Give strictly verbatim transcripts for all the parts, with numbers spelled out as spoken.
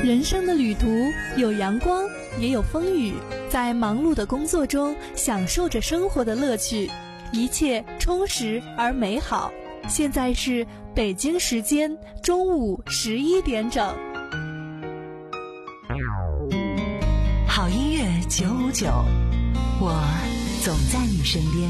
人生的旅途有阳光，也有风雨，在忙碌的工作中享受着生活的乐趣，一切充实而美好。现在是北京时间中午十一点整。 好音乐九五九，我总在你身边。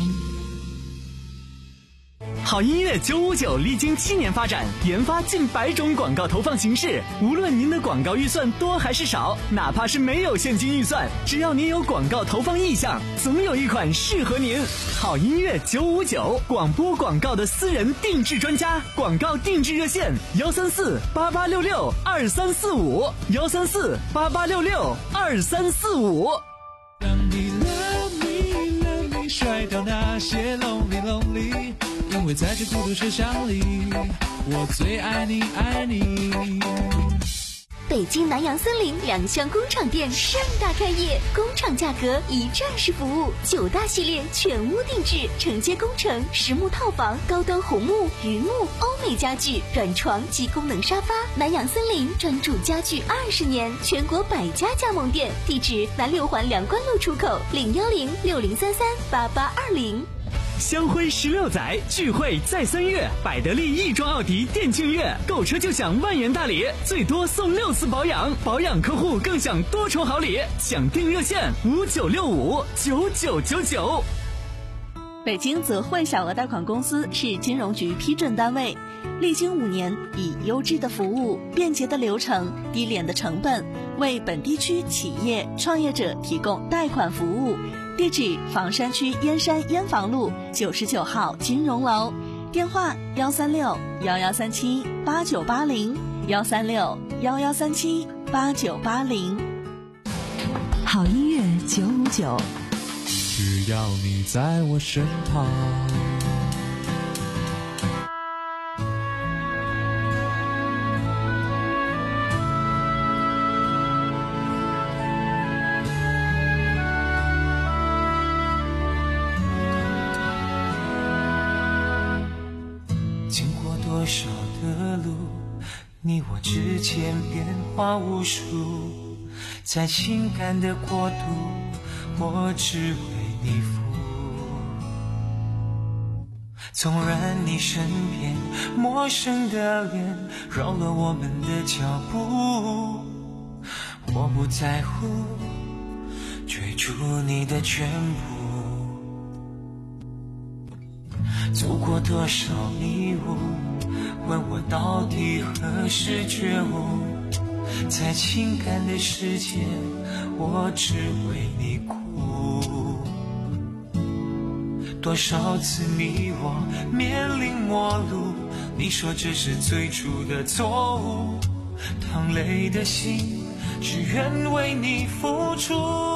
好音乐九五九历经七年发展，研发近百种广告投放形式。无论您的广告预算多还是少，哪怕是没有现金预算，只要您有广告投放意向，总有一款适合您。好音乐九五九，广播广告的私人定制专家，广告定制热线幺三四八八六六二三四五幺三四八八六六二三四五。 让你 love me love me 甩掉那些 lonely lonely，因为在这孤独世上里，我最爱你爱你。 北京南洋森林两厢工厂店盛大开业，工厂价格一站式服务，九大系列全屋定制，承接工程、实木套房、高端红木、榆木、欧美家具、软床及功能沙发。南洋森林专注家具二十年，全国百家加盟店，地址南六环梁关路出口零幺零六零三三八八二零。 香辉十六载，聚会在三月，百得利亦庄奥迪店庆月，购车就享万元大礼，最多送六次保养，保养客户更享多重好礼，享定热线五九六五九九九九。 北京泽汇小额贷款公司是金融局批准单位，历经五年，以优质的服务、便捷的流程、低廉的成本，为本地区企业创业者提供贷款服务。地址：房山区燕山燕房路九十九号金融楼，电话：幺三六幺幺三七八九八零幺三六幺幺三七八九八零。 好音乐九五九， 只要你在我身旁。 多少的路，你我之间变化无数，在情感的国度，我只为你服务。纵然你身边陌生的脸扰乱我们的脚步，我不在乎追逐你的全部。走过多少迷雾，问我到底何时觉悟，在情感的世界，我只为你哭。多少次你我面临陌路，你说这是最初的错误，淌泪的心只愿为你付出。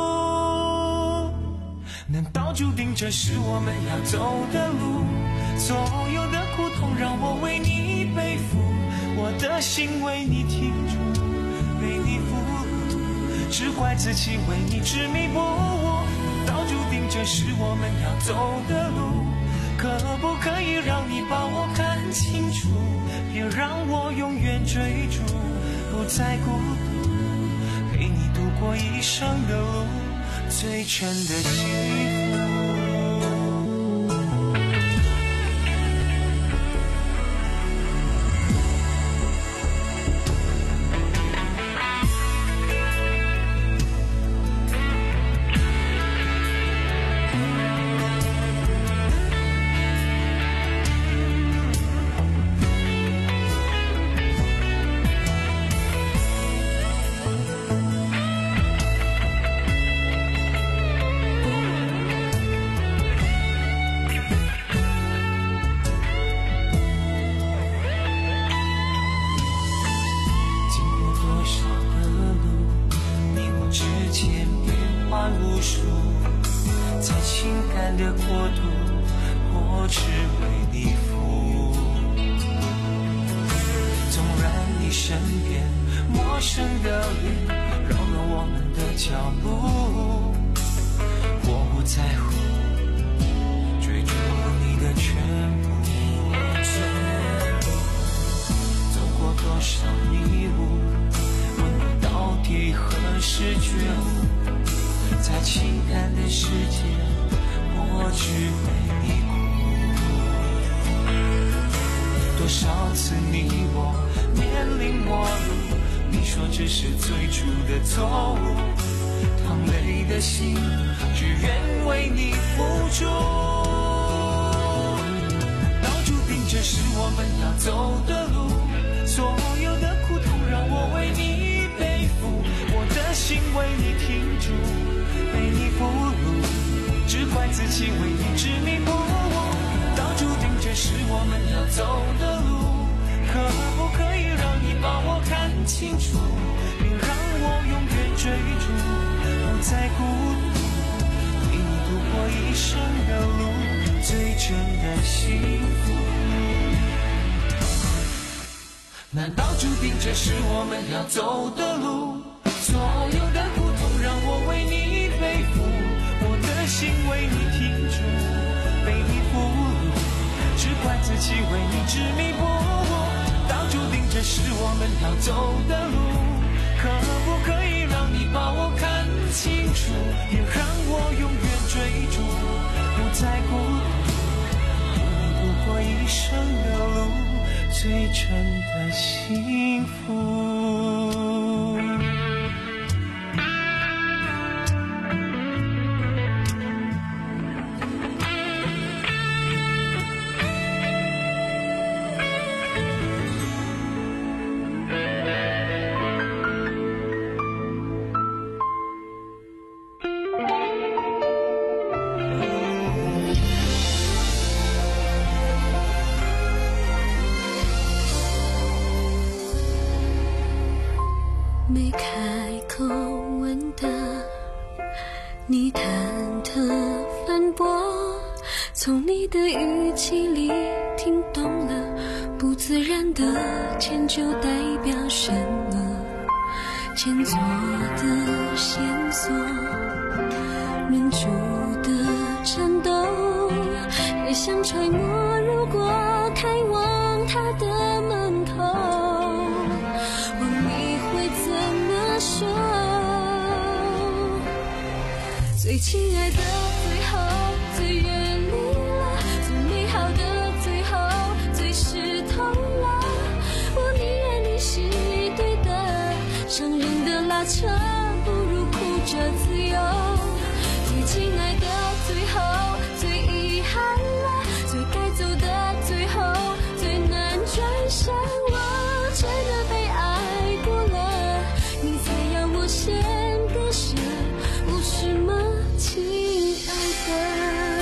难道注定这是我们要走的路？所有的苦痛让我为你背负，我的心为你停住，为你付出，只怪自己为你执迷不悟。难道注定这是我们要走的路？可不可以让你把我看清楚，别让我永远追逐，不再孤独，陪你度过一生的路，最真的幸福。的国度，我只为你服务。纵然你身边陌生的脸扰乱我们的脚步，我不在乎追逐你的全部。走过多少迷雾，问我到是觉悟，在情感的世界，我只为你哭。多少次你我面临陌路，你说这是最初的错误，淌泪的心只愿为你付出。早注定这是我们要走的路，所有的苦痛让我为你背负，我的心为你停住，为你俘虏，只怪自己为你执迷不悟。早注定这是我们要走的路，可不可以让你把我看清楚，并让我永远追逐，不再孤独，陪你度过一生的路，最真的幸福。难道注定这是我们要走的路？所有的苦痛让我为你背负，我的心为你停住，被你俘虏，只怪自己为你执迷不悟。早注定这是我们要走的路，可不可以让你把我看清楚，也让我永远追逐，不再孤独，陪你度过一生的路，最真的幸福。 没开口问的，你忐忑反驳，从你的语气里听懂了，不自然的迁就代表什么？前座的线索，忍住的颤抖，也想揣摩，如果开往他的门口，说最亲爱的最后最远离了，最美好的最后最湿透了，我宁愿你是对的，伤人的拉扯不如哭着自由。最亲爱的最后最遗憾了，最该走的最后最难转身，我真的被爱过了，你才要我先割舍，不是吗，亲爱的？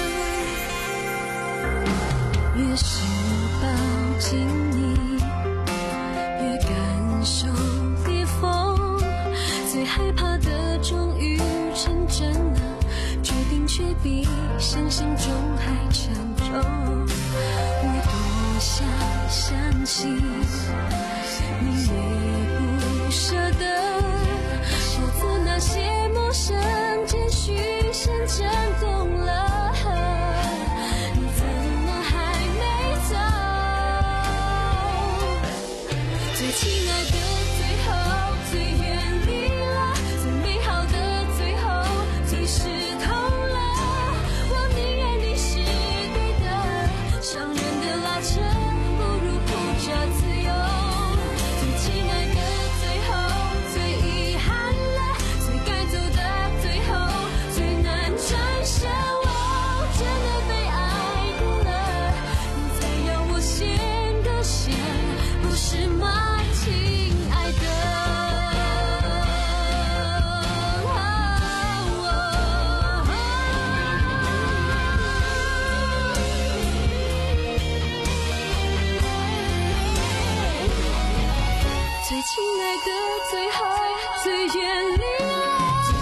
越是抱紧你，越感受裂缝，最害怕的终于成真了，决定却比想象中还沉重。我多想相信你也不舍得，否则那些陌生简讯先震动了，你怎么还没走？最亲爱的最后最远离了，最美好的最后最湿透了，我宁愿你是对的，伤人的拉扯不如哭着自由。最亲爱的最后最遗憾了，最该走的最后最难转身，我真的被爱过了，你才要我先割舍，不是吗，亲爱的？最亲爱的最后最远离了，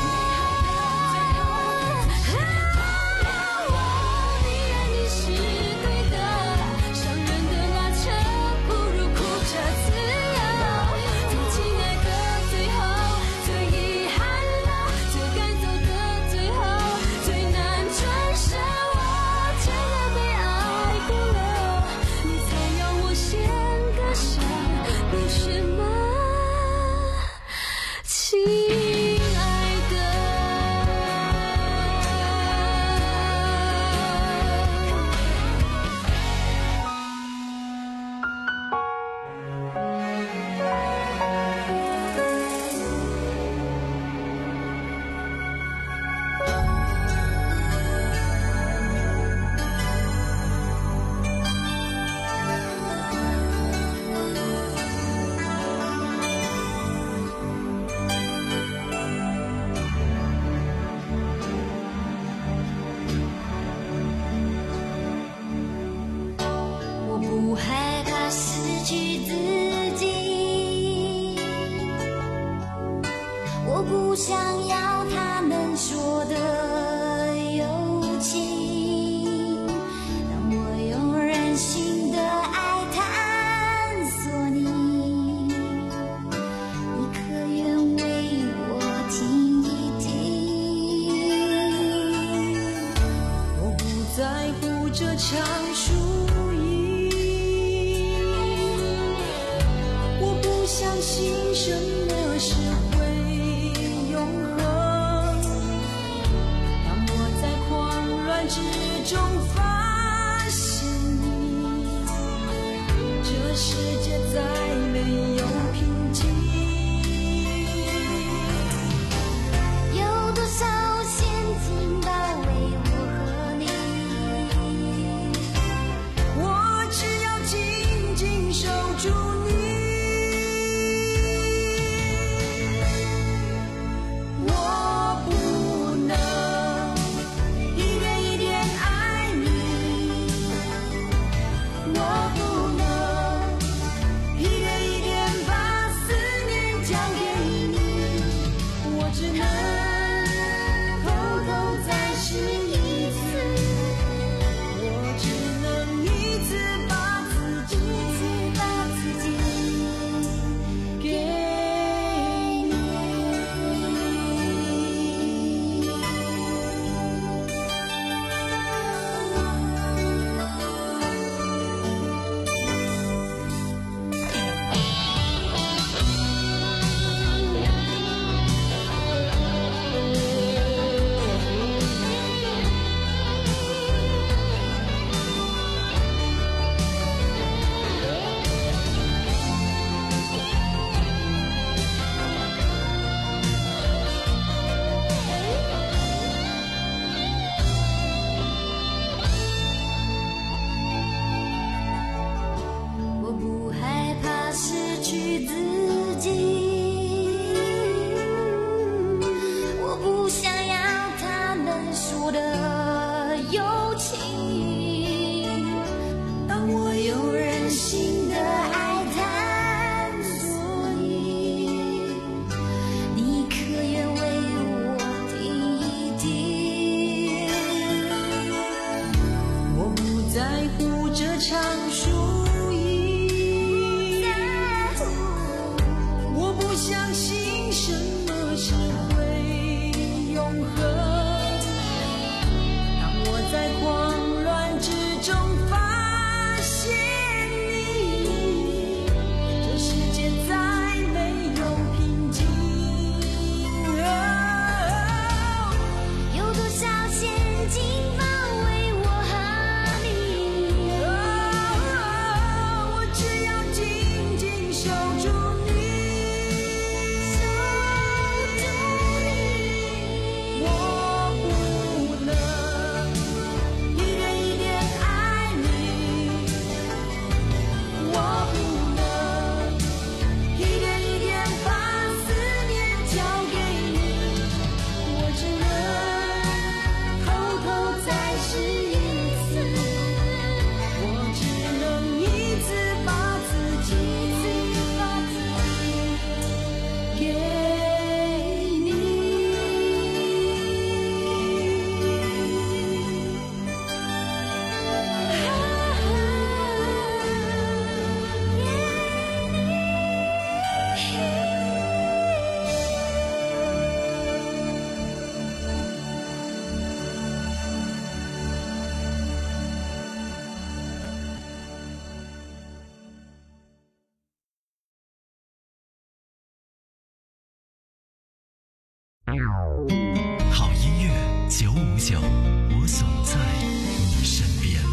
我宁愿你是对的，伤人的拉扯不如哭着自由。最亲爱的最后最遗憾了，最该走的最后最难转身，我真的被爱过了，你才要我先割舍，不是吗， 想要他们说的有情，当我用任性的爱探索你，你可愿为我听一听？我不在乎这场输赢，我不相信什么是会永恒。当我在狂乱之中发现你，这世界再没有平静。有多少陷阱包围我和你，我只要紧紧守住你。我不能一点一点爱你，我不能一点一点把思念交给你，我只能偷偷再试一次，我只能一次把自己把自己给你。我不害怕失去自己，我不想要他们说的有情，当我用任性的爱探索你，你可愿为我听一听？我不在乎这场输赢，我不相信什么是会永恒。当我在狂乱之中发现你，这世界再没有平静。有多少陷阱包围我和你，我只要紧紧守住你，守住你。我不能一点一点爱你，我不能一点一点把思念交给你，我只能偷偷再试一次，我只能一次把自己把自己给你。 好音乐九五九，我总在你身边。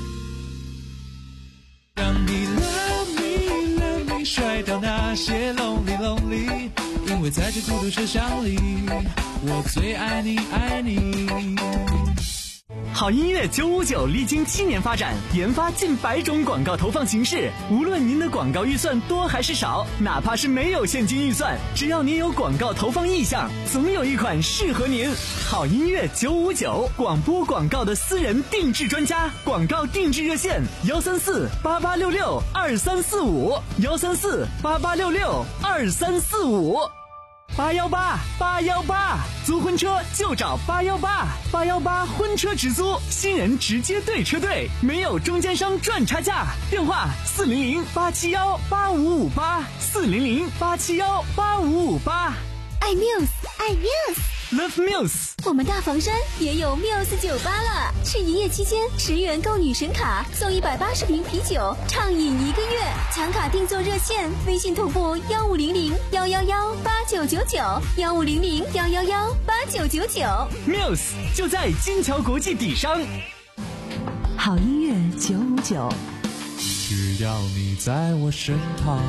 让你 love me love me 甩掉那些 lonely lonely， 因为在这孤独车厢里，我最爱你爱你。 好音乐九五九历经七年发展，研发近百种广告投放形式。无论您的广告预算多还是少，哪怕是没有现金预算，只要您有广告投放意向，总有一款适合您。好音乐九五九，广播广告的私人定制专家，广告定制热线：幺三四八八六六二三四五，幺三四八八六六二三四五。 八幺八八幺八，租婚车就找八幺八，八幺八婚车直租，新人直接对车队，没有中间商赚差价。电话四零零八七幺八五五八，四零零八七幺八五五八。 爱 Muse， 爱 Muse。Love Muse， 我们大房山也有 Muse 酒吧了。是营业期间，十元购女神卡，送一百八十瓶啤酒，畅饮一个月。抢卡订座热线：微信同步幺五零零幺幺幺八九九九，幺五零零幺幺幺八九九九。 Muse 就在金桥国际底商。 好音乐九五九， 只要你在我身旁。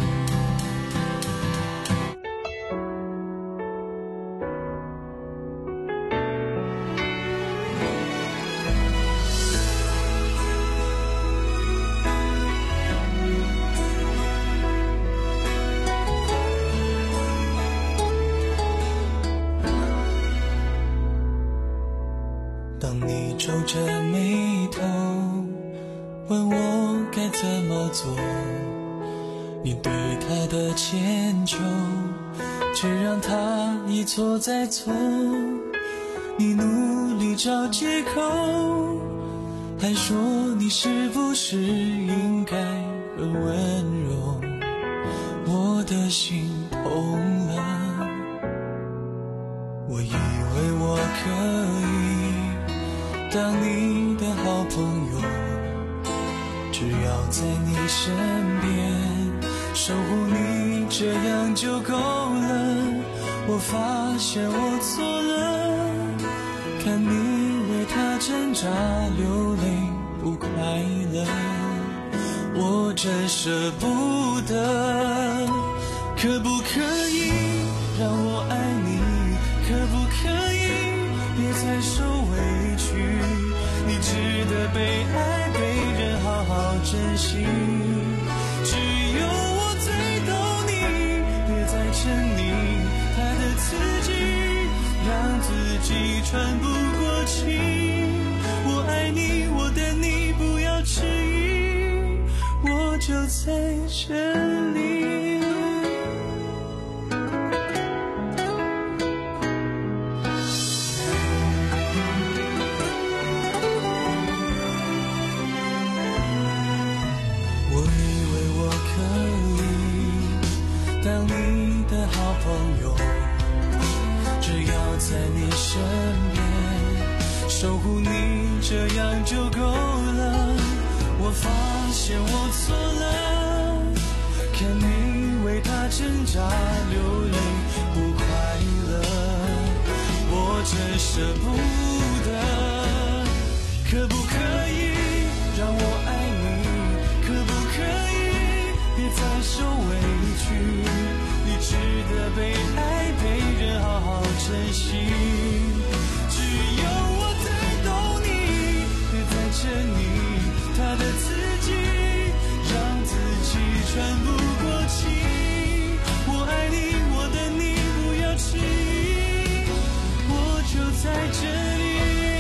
当你皱着眉头问我该怎么做，你对他的迁就却让他一错再错，你努力找借口，还说你是不是应该更温柔，我的心痛了。我以为我可以当你的好朋友，只要在你身边守护你，这样就够了。我发现我错了，看你为他挣扎流泪不快乐，我真舍不得。可不可以让我爱你？可不可以别再受委屈？你值得被爱，被人好好珍惜。只有我最懂你，别再沉溺他的刺激，让自己喘不过气。我爱你，我等你，不要迟疑，我就在这里。当你的好朋友，只要在你身边守护你，这样就够了。我发现我错了，看你为他挣扎流泪不快乐，我真舍不得。可不可以让我爱你？可不可以别再受委屈？你值得被爱，被人好好珍惜。只有我最懂你，别再沉溺他的刺激，让自己喘不过气。我爱你，我等你，不要迟疑，我就在这里。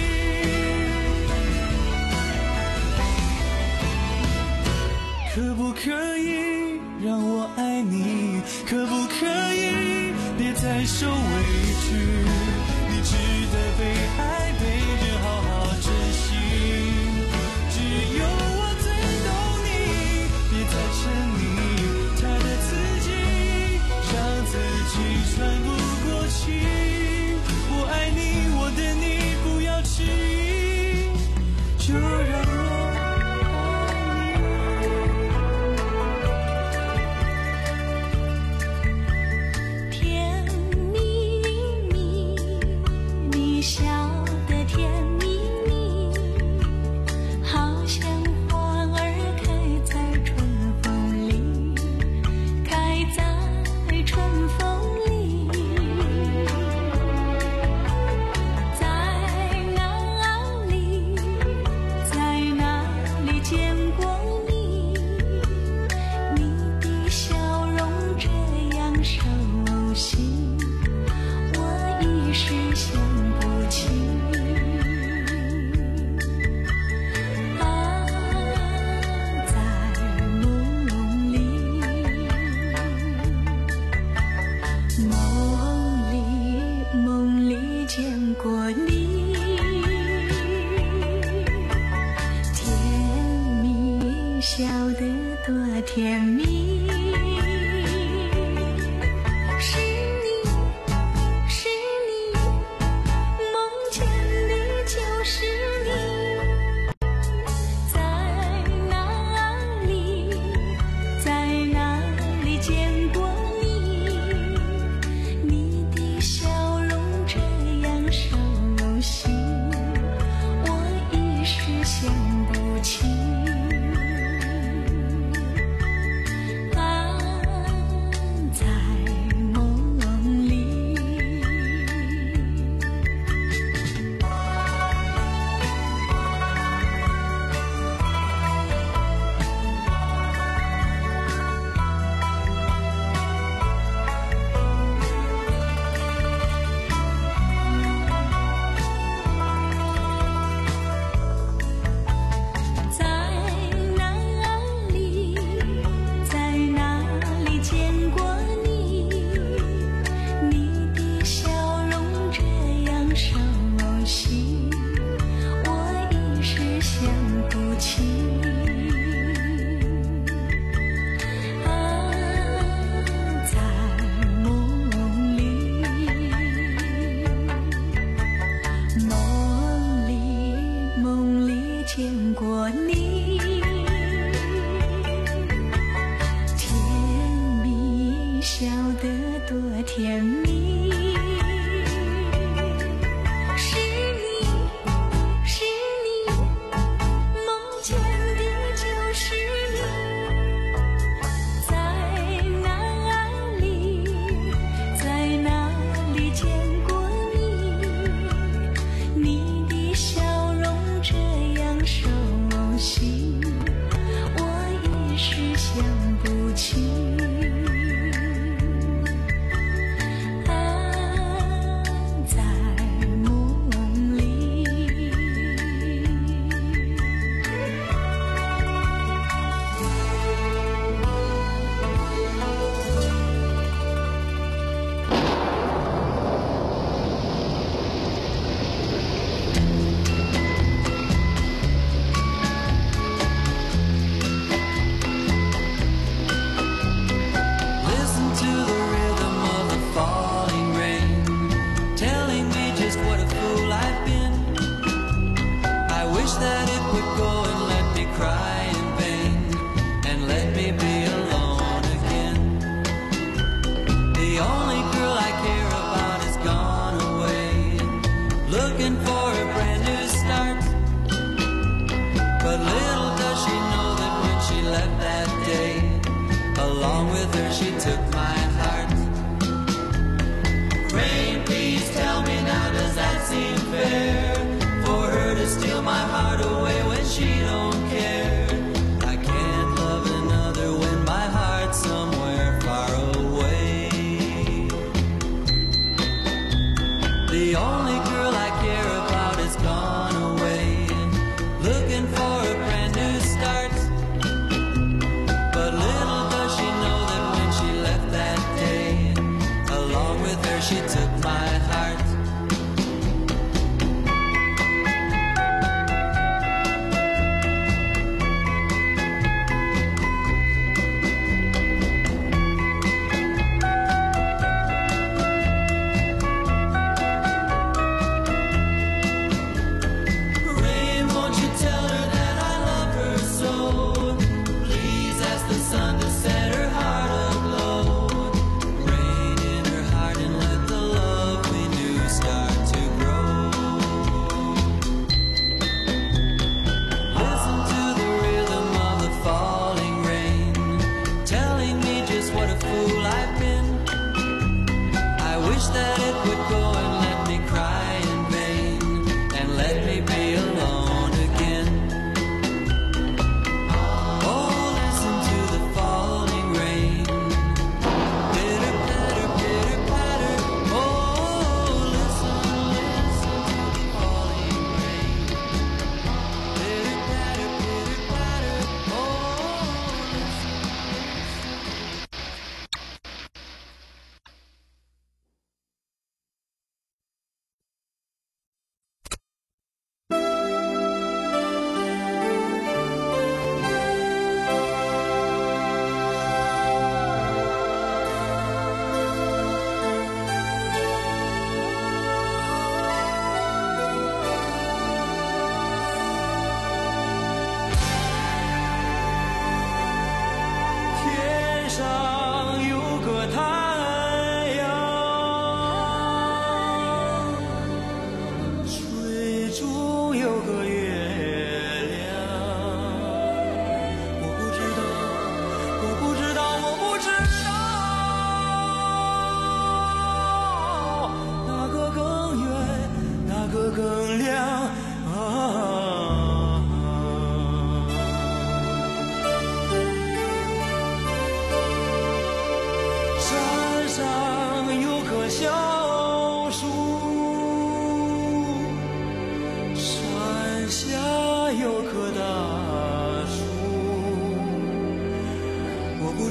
可不可以让我爱你？可不可以别再受委屈？你值得被爱，被人好好珍惜。只有我最懂你，别再沉溺他的刺激，让自己喘不过气。我爱你，我等你，不要迟疑，就让我甜蜜蜜蜜。是你，是你，梦见的就是你。在哪里，在哪里见过你？你的笑容这样熟悉，我一时想不起。啊，在梦里。在哪里，在哪里见过你？你的笑容这样熟悉，我一时想不起。啊，在梦里，梦里，梦里见过你，甜蜜，笑得多甜蜜。是你，是你，梦见的就是你。在哪里，在哪里见过你？你的笑容这样熟悉，我一时想不起。啊，在梦里。 Listen to the rhythm of the falling rain, telling me just what a fool I've been. I wish that it would go and let me cry in vain, and let me be alone again. The only girl I care about has gone away, looking for a brand new start. But little does she know that when she left that day, along with her she took my heart. Rain, please tell me now, does that seem fair? For her to steal my heart away when she don't care. I can't love another when my heart's somewhere far away. The only girl I care about has gone away, looking for a brand new start. But little does she know that when she left that day,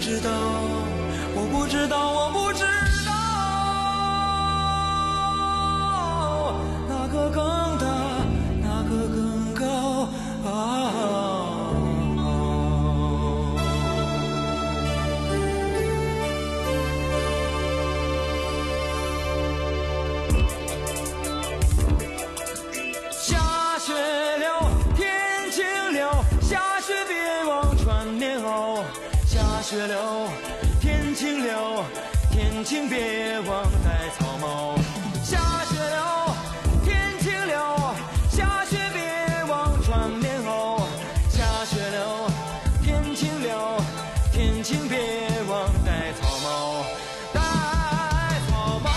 知道，我不知道，我不知道，哪个更大，哪个更高啊。下雪了，天晴了，天晴别忘带草帽。下雪了，天晴了，下雪别忘穿棉袄。下雪了，天晴了，天晴别忘带草帽。带草帽。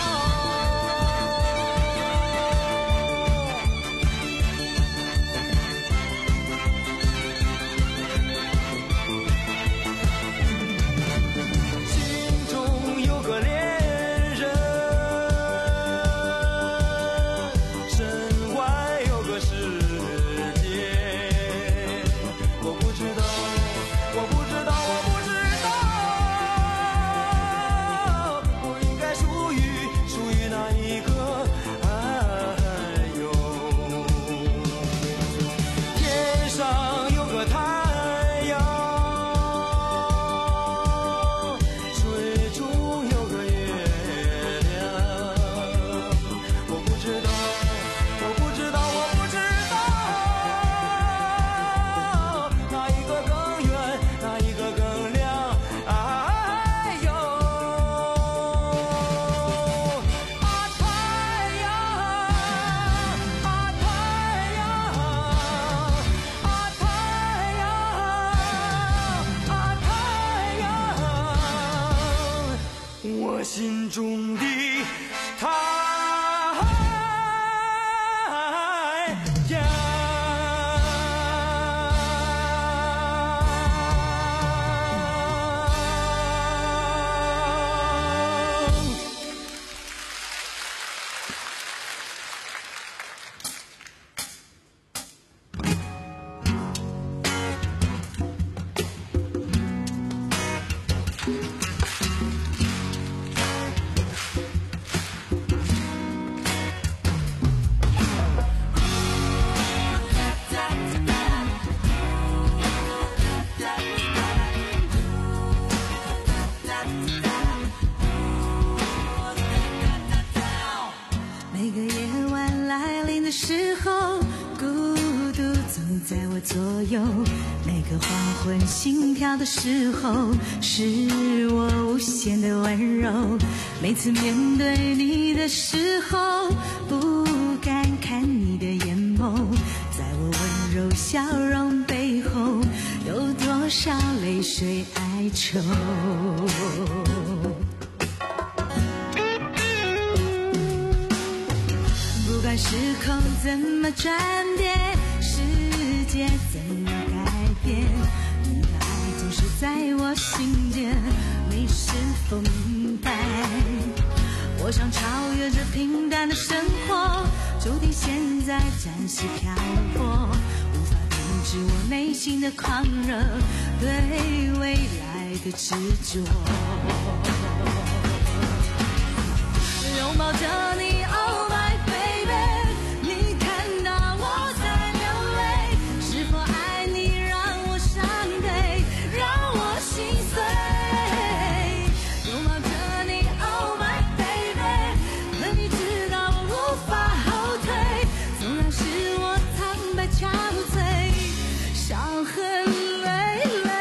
心中的太阳。 每个黄昏心跳的时候，是我无限的温柔。每次面对你的时候，不敢看你的眼眸。在我温柔笑容背后，有多少泪水哀愁。不管时空怎么转变，世界怎么改变，你的爱总是在我心间，你是否明白？我想超越这平淡的生活，注定现在暂时漂泊，无法停止我内心的狂热，对未来的执着。拥抱着你 Oh my baby， 你看到我在流泪，是否爱你让我伤悲，让我心碎。拥抱着你 Oh my baby， 可你知道我无法后退，纵然是我苍白憔悴，伤痕累累。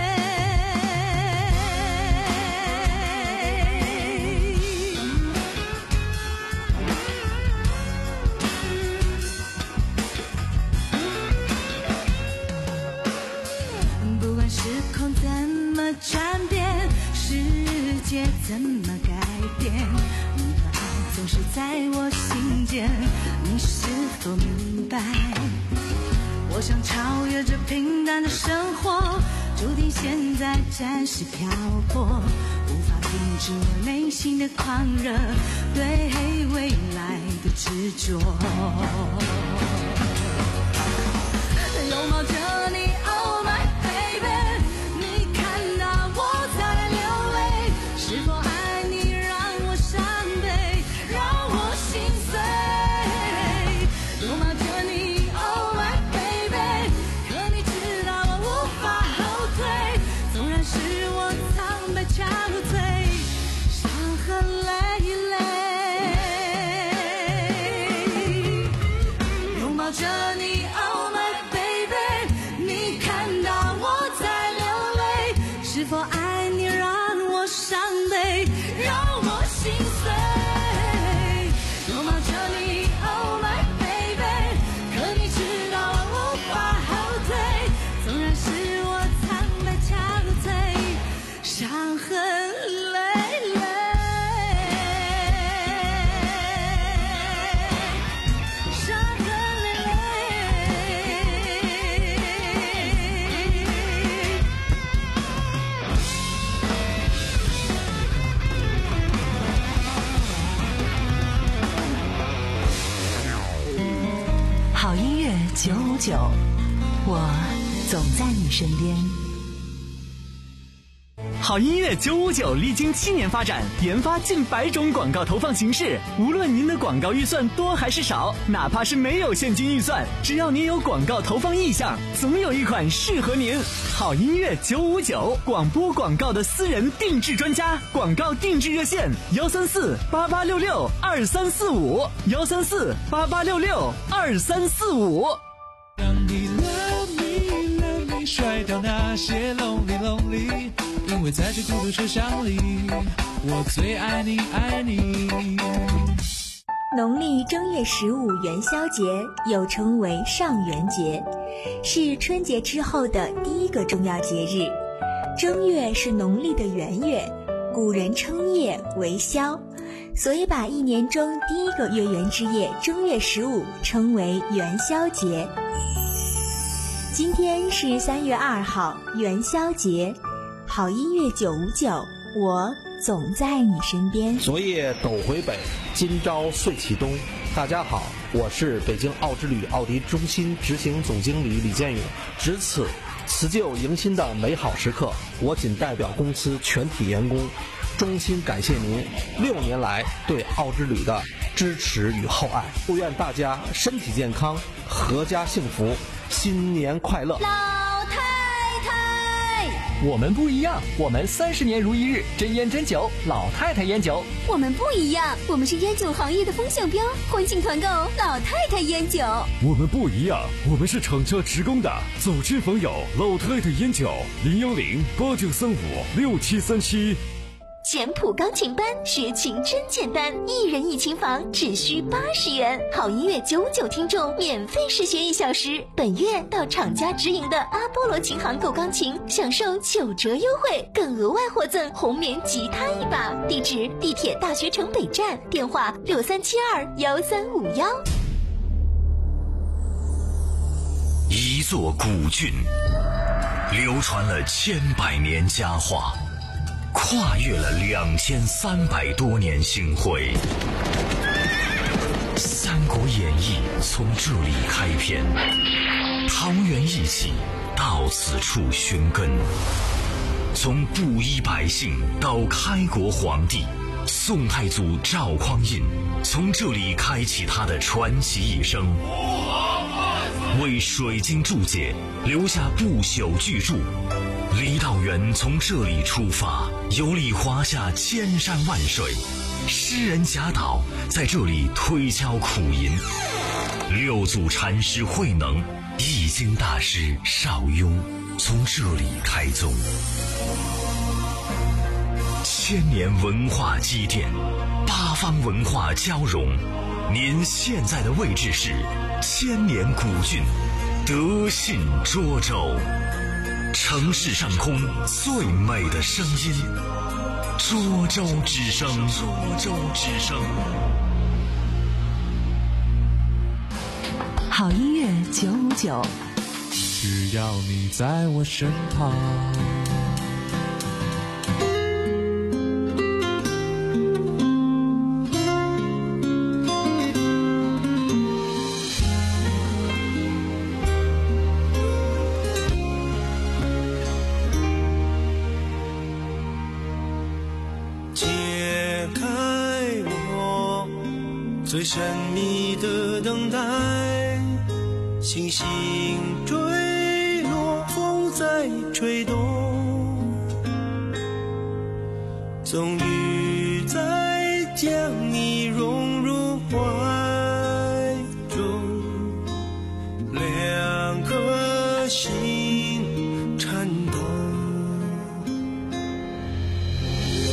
不管时空怎么转变，世界怎么改变，你的爱总是在我心间，你是否明白？我想超越这平淡的生活，注定现在暂时漂泊，无法停止我内心的狂热，对未来的执着。拥抱着你 Oh my baby， 你看到我在我伤悲，让我心碎。拥抱着你 Oh my baby， 可你知道我无法后退，纵然是我苍白憔悴，伤痕累累，伤痕累累。 好音乐九五九，我总在你身边。 好音乐九五九历经七年发展，研发近百种广告投放形式。无论您的广告预算多还是少，哪怕是没有现金预算，只要您有广告投放意向，总有一款适合您。好音乐九五九，广播广告的私人定制专家，广告定制热线幺三四八八六六二三四五幺三四八八六六二三四五。 让你 love me love me 甩掉那些 lonely lonely， 因为在这孤独车厢里，我最爱你爱你。 农历正月十五元宵节又称为上元节，是春节之后的第一个重要节日。正月是农历的元月，古人称夜为宵，所以把一年中第一个月圆之夜正月十五称为元宵节。今天是三月二号，元宵节。好音乐九五九，我总在你身边。 昨夜斗回北，今朝岁启东。大家好，我是北京奥之旅奥迪中心执行总经理李建勇。值此辞旧迎新的美好时刻，我仅代表公司全体员工衷心感谢您六年来对奥之旅的支持与厚爱，祝愿大家身体健康，阖家幸福，新年快乐。 老太太， 我们不一样，我们三十年如一日，真烟真酒，老太太烟酒。 我们不一样，我们是烟酒行业的风向标，欢庆团购老太太烟酒。 我们不一样，我们是厂家职工的，走亲访友，老太太烟酒，零幺零八九三五六七三七。 简谱钢琴班，学琴真简单，一人一琴房只需八十元。好音乐九五九听众免费试学一小时，本月到厂家直营的阿波罗琴行购钢琴，享受九折优惠，更额外获赠红棉吉他一把。地址：地铁大学城北站，电话六三七二幺三五幺。 一座古郡，流传了千百年佳话，跨越了两千三百多年星辉，《三国演义》从这里开篇，桃园义气到此处寻根，从布衣百姓到开国皇帝，宋太祖赵匡胤从这里开启他的传奇一生，为水晶注解留下不朽巨著。李道元从这里出发，游历华夏千山万水，诗人贾岛在这里推敲苦吟，六祖禅师慧能、易经大师邵雍从这里开宗。千年文化积淀，八方文化交融，您现在的位置是千年古郡德信涿州。城市上空最美的声音，涿州之声，涿州之声。 好音乐九五九， 只要你在我身旁。 最神秘的等待，星星坠落，风在吹动，终于再将你融入怀中，两颗心颤动。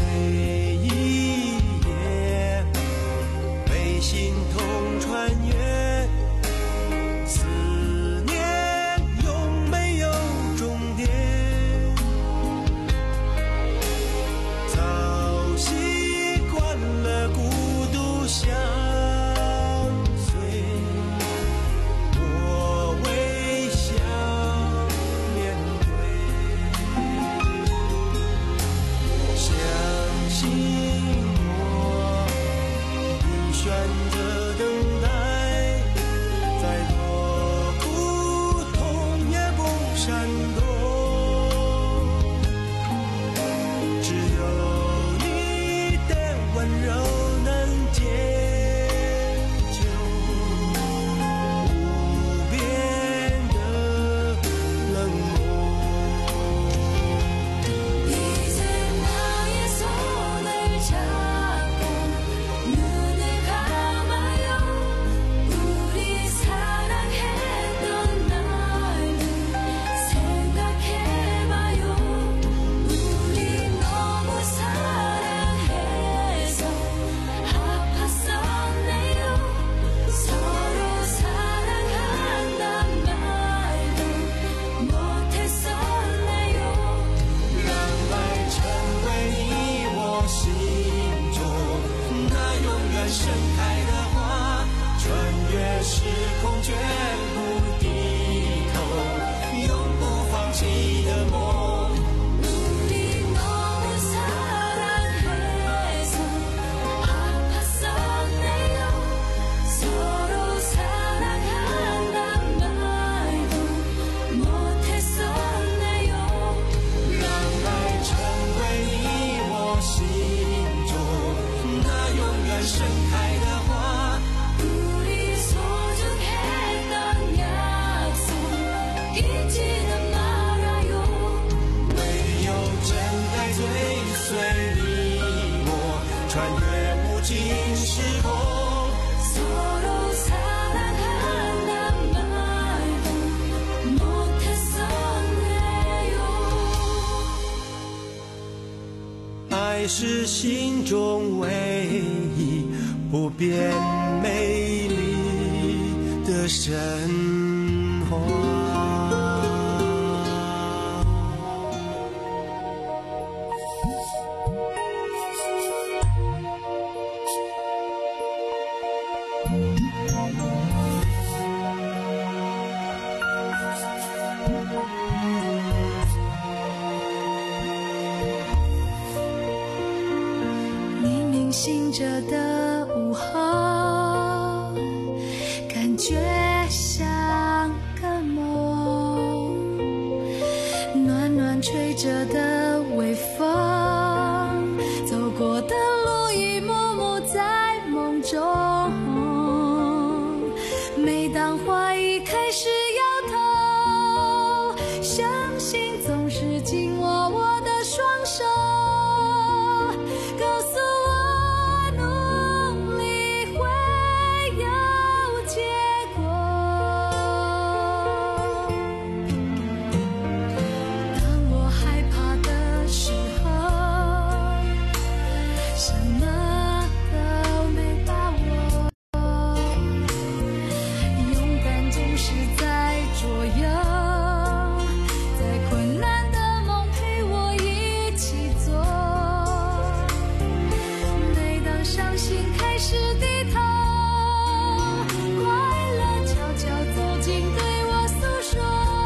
忆也被心痛穿越，思念永没有终点，早习惯了孤独相随，我微笑面对，相信我，你选择等待，再多苦痛也不闪躲，只有你的温柔能解救无边的冷漠。 이제 나의 손을 잡고 눈을 감아요. 우리 사랑했던 날들 생각해봐요. 우리 너무 사랑해서 아팠었네요. 서로 사랑한단 말도 못했었네요. 让爱成为你我心中那永远盛开的花，穿越时空绝不低头，永不放弃的梦。 우리 너무 사랑해서 아팠었네요. 서로 사랑한단 말도 못했었네요. 让爱成为你我心中那永远盛开的花， 우리 소중했던 약속 잊지는 말아요. 唯有真爱追随你我，穿越无尽时空。 서로 사랑한단 말도 못했었네요. 爱是心中唯一不变美丽的神话。 黎明醒着的午后，感觉像个梦。暖暖吹着的微风，走过的路一幕幕在梦中。每当怀疑开始摇头，相信总是紧握我的双手。 告诉我，努力会有结果。当我害怕的时候，什么都没把握。勇敢总是在左右，在困难的梦陪我一起做。 伤心开始低头，快乐悄悄走近，对我诉说，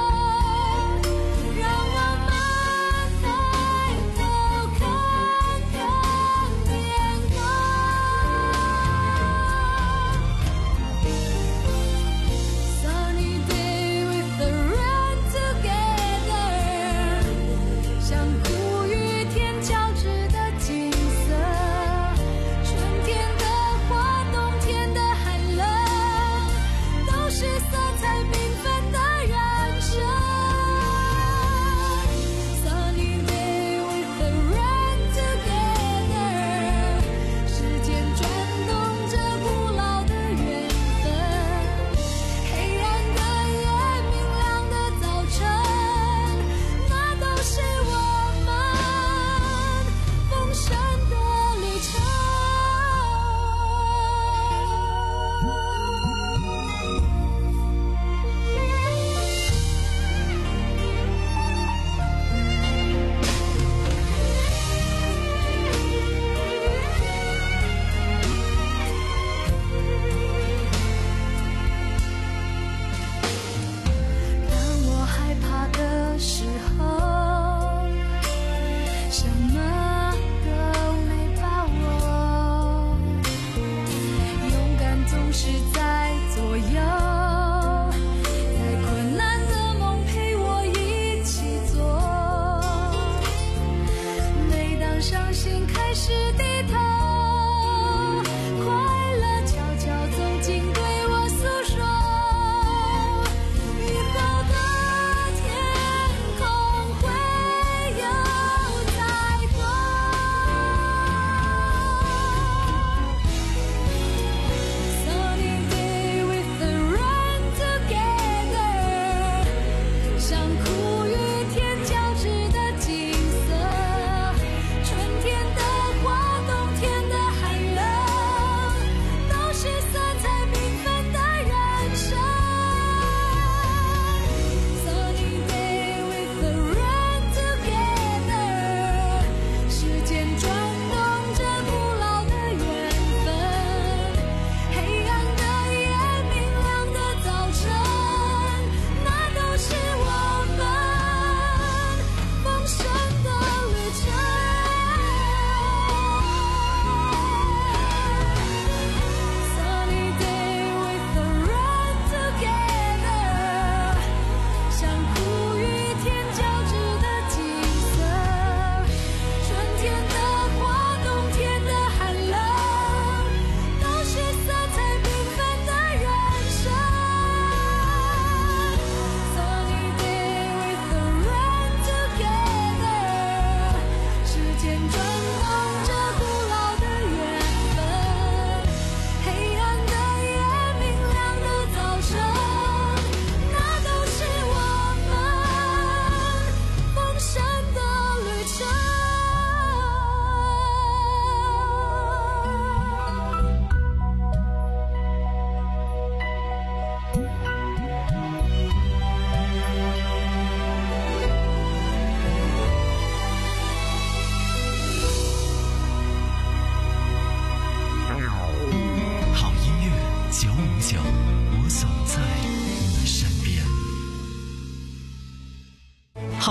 让我们抬头看看天空。Sunny day with the rain together， 像苦与甜交织的景色。 春天的花，冬天的寒冷，都是色彩缤纷的人生。Sunny day with the rain together， 时间转动着古老的缘分，黑暗的夜，明亮的早晨，那都是我们丰盛。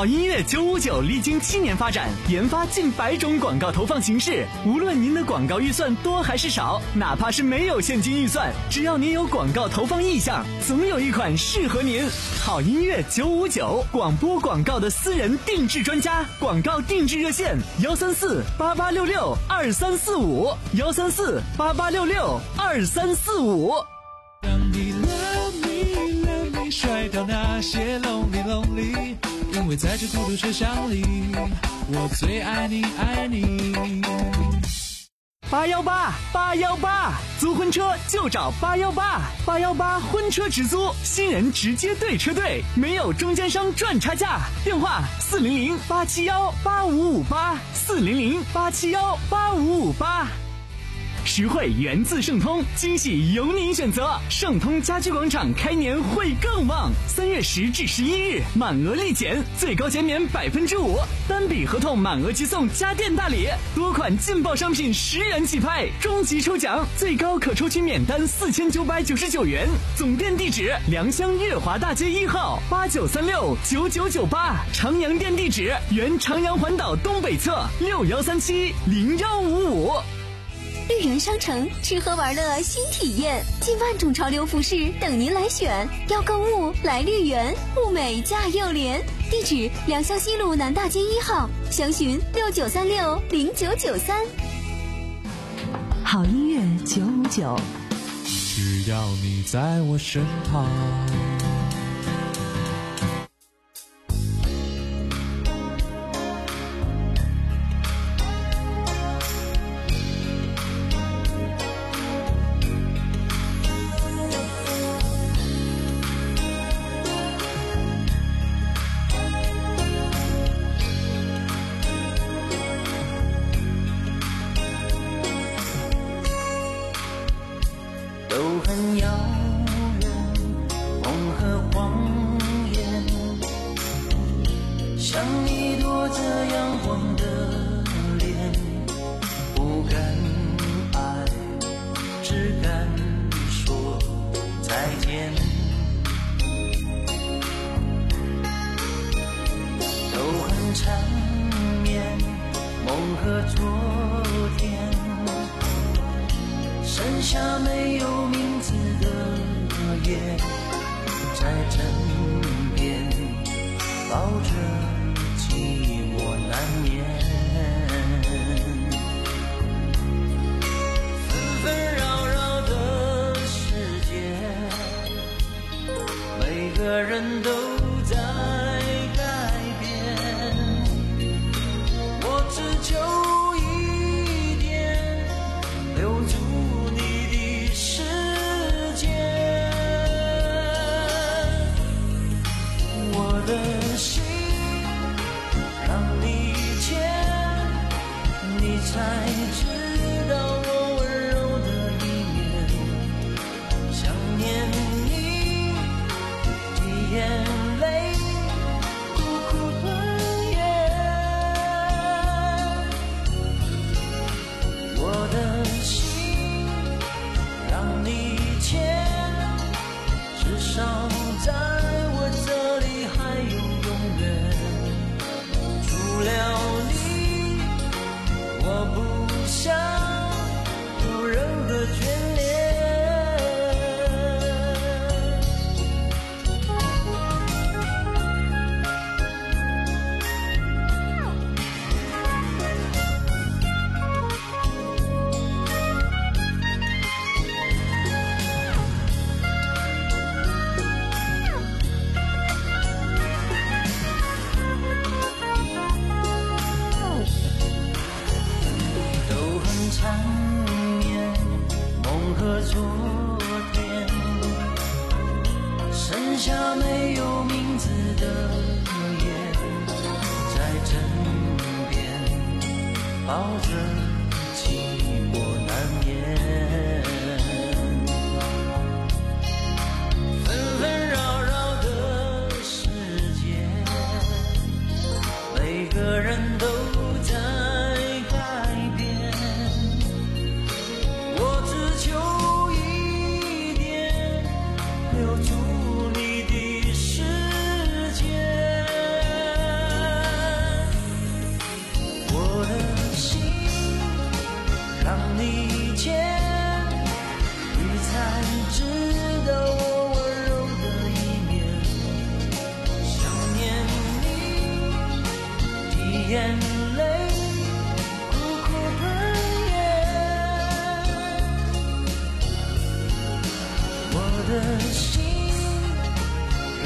好音乐九五九历经七年发展，研发近百种广告投放形式。无论您的广告预算多还是少，哪怕是没有现金预算，只要您有广告投放意向，总有一款适合您。好音乐九五九，广播广告的私人定制专家，广告定制热线：幺三四八八六六二三四五，幺三四八八六六二三四五。 让你 love me love me 甩掉那些 lonely lonely， 因为在这孤独车厢里，我最爱你爱你。 八幺八八幺八，租婚车就找八幺八，八幺八婚车直租，新人直接对车队，没有中间商赚差价。电话四零零八七幺八五五八，四零零八七幺八五五八。实惠源自盛通，惊喜由您选择。盛通家居广场开年会更旺，三月十至十一日满额立减，最高减免百分之五，单笔合同满额即送家电大礼，多款劲爆商品十元起拍，终极抽奖最高可抽取免单四千九百九十九元。总店地址：良乡月华大街一号八九三六九九九八，长阳店地址：原长阳环岛东北侧六幺三七零幺五五。 绿园商城吃喝玩乐新体验，近万种潮流服饰等您来选。要购物来绿园，物美价又廉。地址：良乡西路南大街一号，详询六九三六零九九三。 好音乐九五九， 只要你在我身旁。 都很遥远，梦和谎言，像一朵这阳光的脸，不敢爱，只敢说再见。都很缠绵，梦和昨天，剩下没有名字的夜，在枕边抱着寂寞难眠。纷纷扰扰的世界，每个人都在改变，我只求一点，留住我的心，让你牵，你才知道我温柔的一面。想念你的眼泪，苦苦吞咽。我的心，让你牵，至少在我这里还有永远。除了你，我不想有任何眷恋。缠绵，梦和昨天，剩下没有名字的夜，在枕边抱着寂寞难眠。纷纷扰扰的世界，每个人都在求一点，留住你的世界。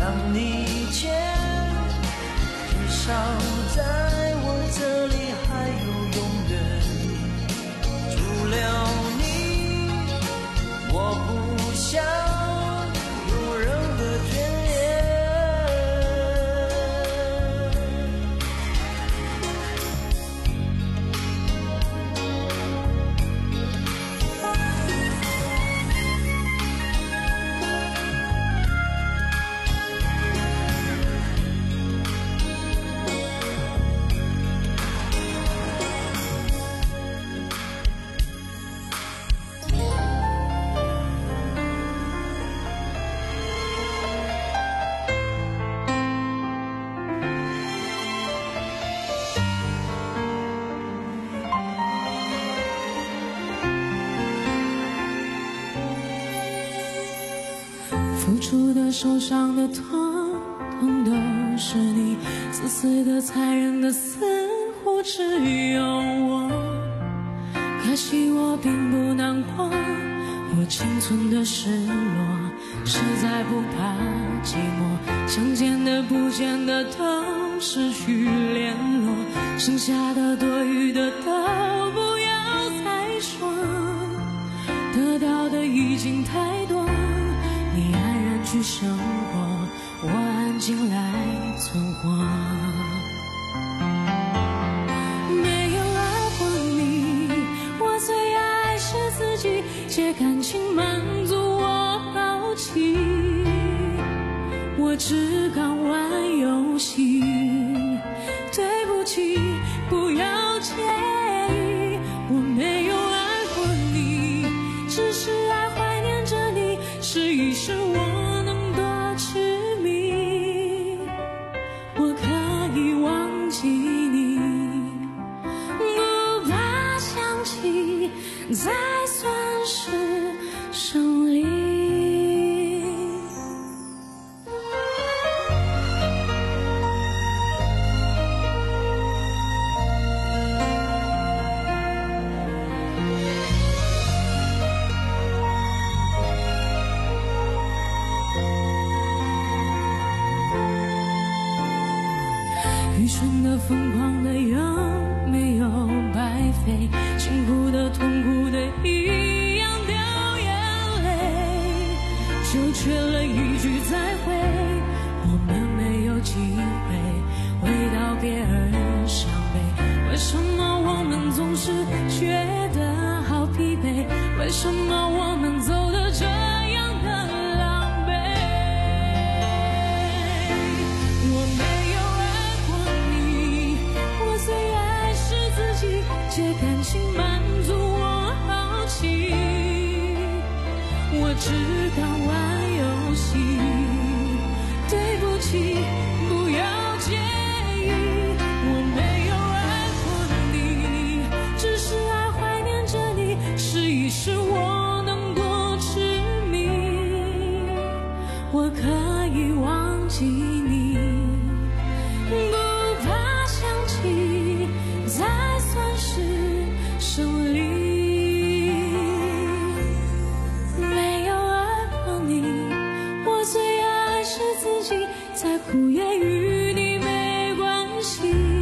让你见，至少在我这里还有永远。除了你，我不想有任何眷恋。 付出的、受伤的、痛痛都是你，自私的、残忍的，似乎只有我。可惜我并不难过，我仅存的失落，实在不怕寂寞，想见的、不见的都失去联络，剩下的、多余的都不要再说，得到的已经太多。你安然去生活，我安静来存活。没有爱过你，我最爱是自己，借感情满足我好奇。我只敢玩游戏，对不起，不要介意。我没有爱过你，只是爱怀念着你，试一试我能多痴迷。我可以忘记你，不怕想起，才算是胜利。愚蠢的、疯狂的，有没有白费？辛苦的、痛苦的，一样掉眼泪，就缺了一句再会。我们没有机会为道别而伤悲，为什么我们总是觉得好疲惫？为什么我们走得这样的狼狈？我没有最爱是自己，借感情满足我好奇。我只敢玩游戏，对不起，不要介意。我没有爱过你，只是爱怀念着你，试一试我能多痴迷。我可以忘记你，不怕想起，才算是胜利。没有爱过你，我最爱是自己，再苦也与你没关系。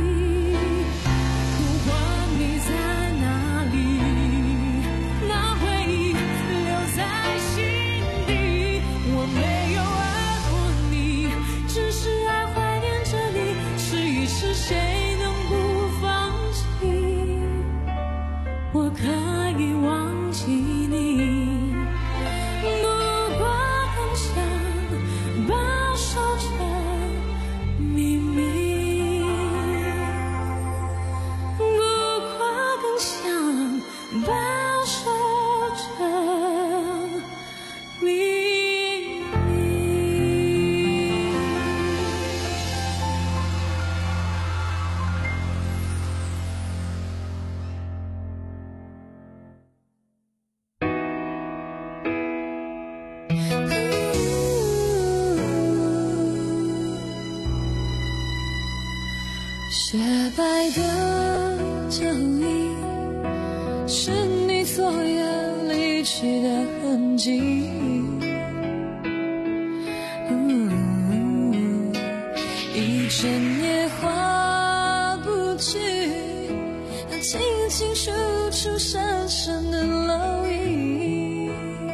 不管你在哪里，那回忆留在心底。我没有爱过你，只是爱怀念着你，试一试谁能不放弃。我可以忘记你，不过更想保守着秘密，不过更想保守着秘密。雪白的脚印，是你昨夜离去的痕迹。嗯出深深的烙印。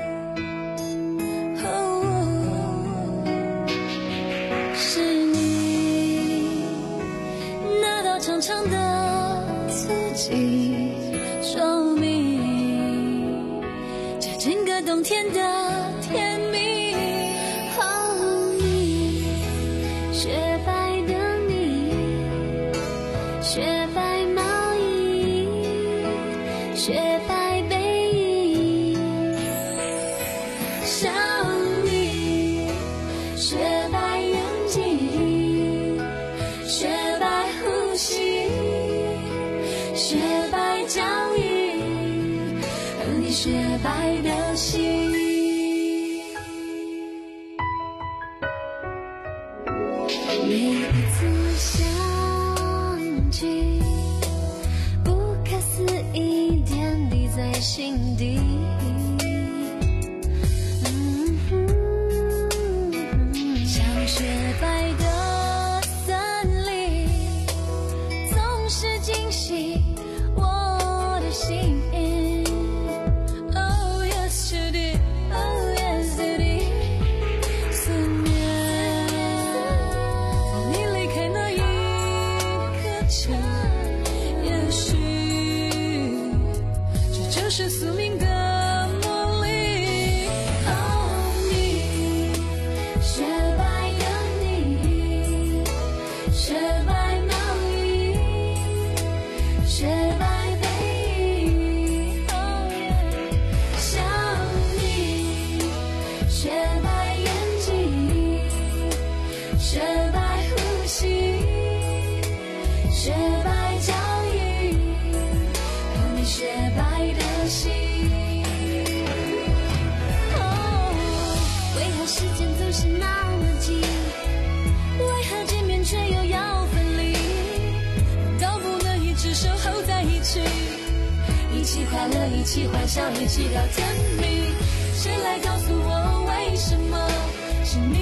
哦，是你那道长长的足迹，说明这整个冬天的甜蜜。哦，你雪白的你，雪白毛衣，雪白背影，想你，雪白眼睛，雪白呼吸，雪白脚印，和你雪白的心。每一次相聚，不可思议点滴在心底。嗯哼，像雪白的森林，总是惊喜我的心。Oh yes you did, oh yes you did。思念在你离开那一刻前，也许这就是宿命的魔力。哦，你雪白的你，雪白毛衣，雪白背影。哦，想你，雪白眼睛，雪白呼吸，雪白脚印，和你雪白的心。哦，为何时间总是那么急？为何见面却又要分离？难道不能一直守候在一起？一起快乐，一起欢笑，一起到天明。谁来告诉我为什么是你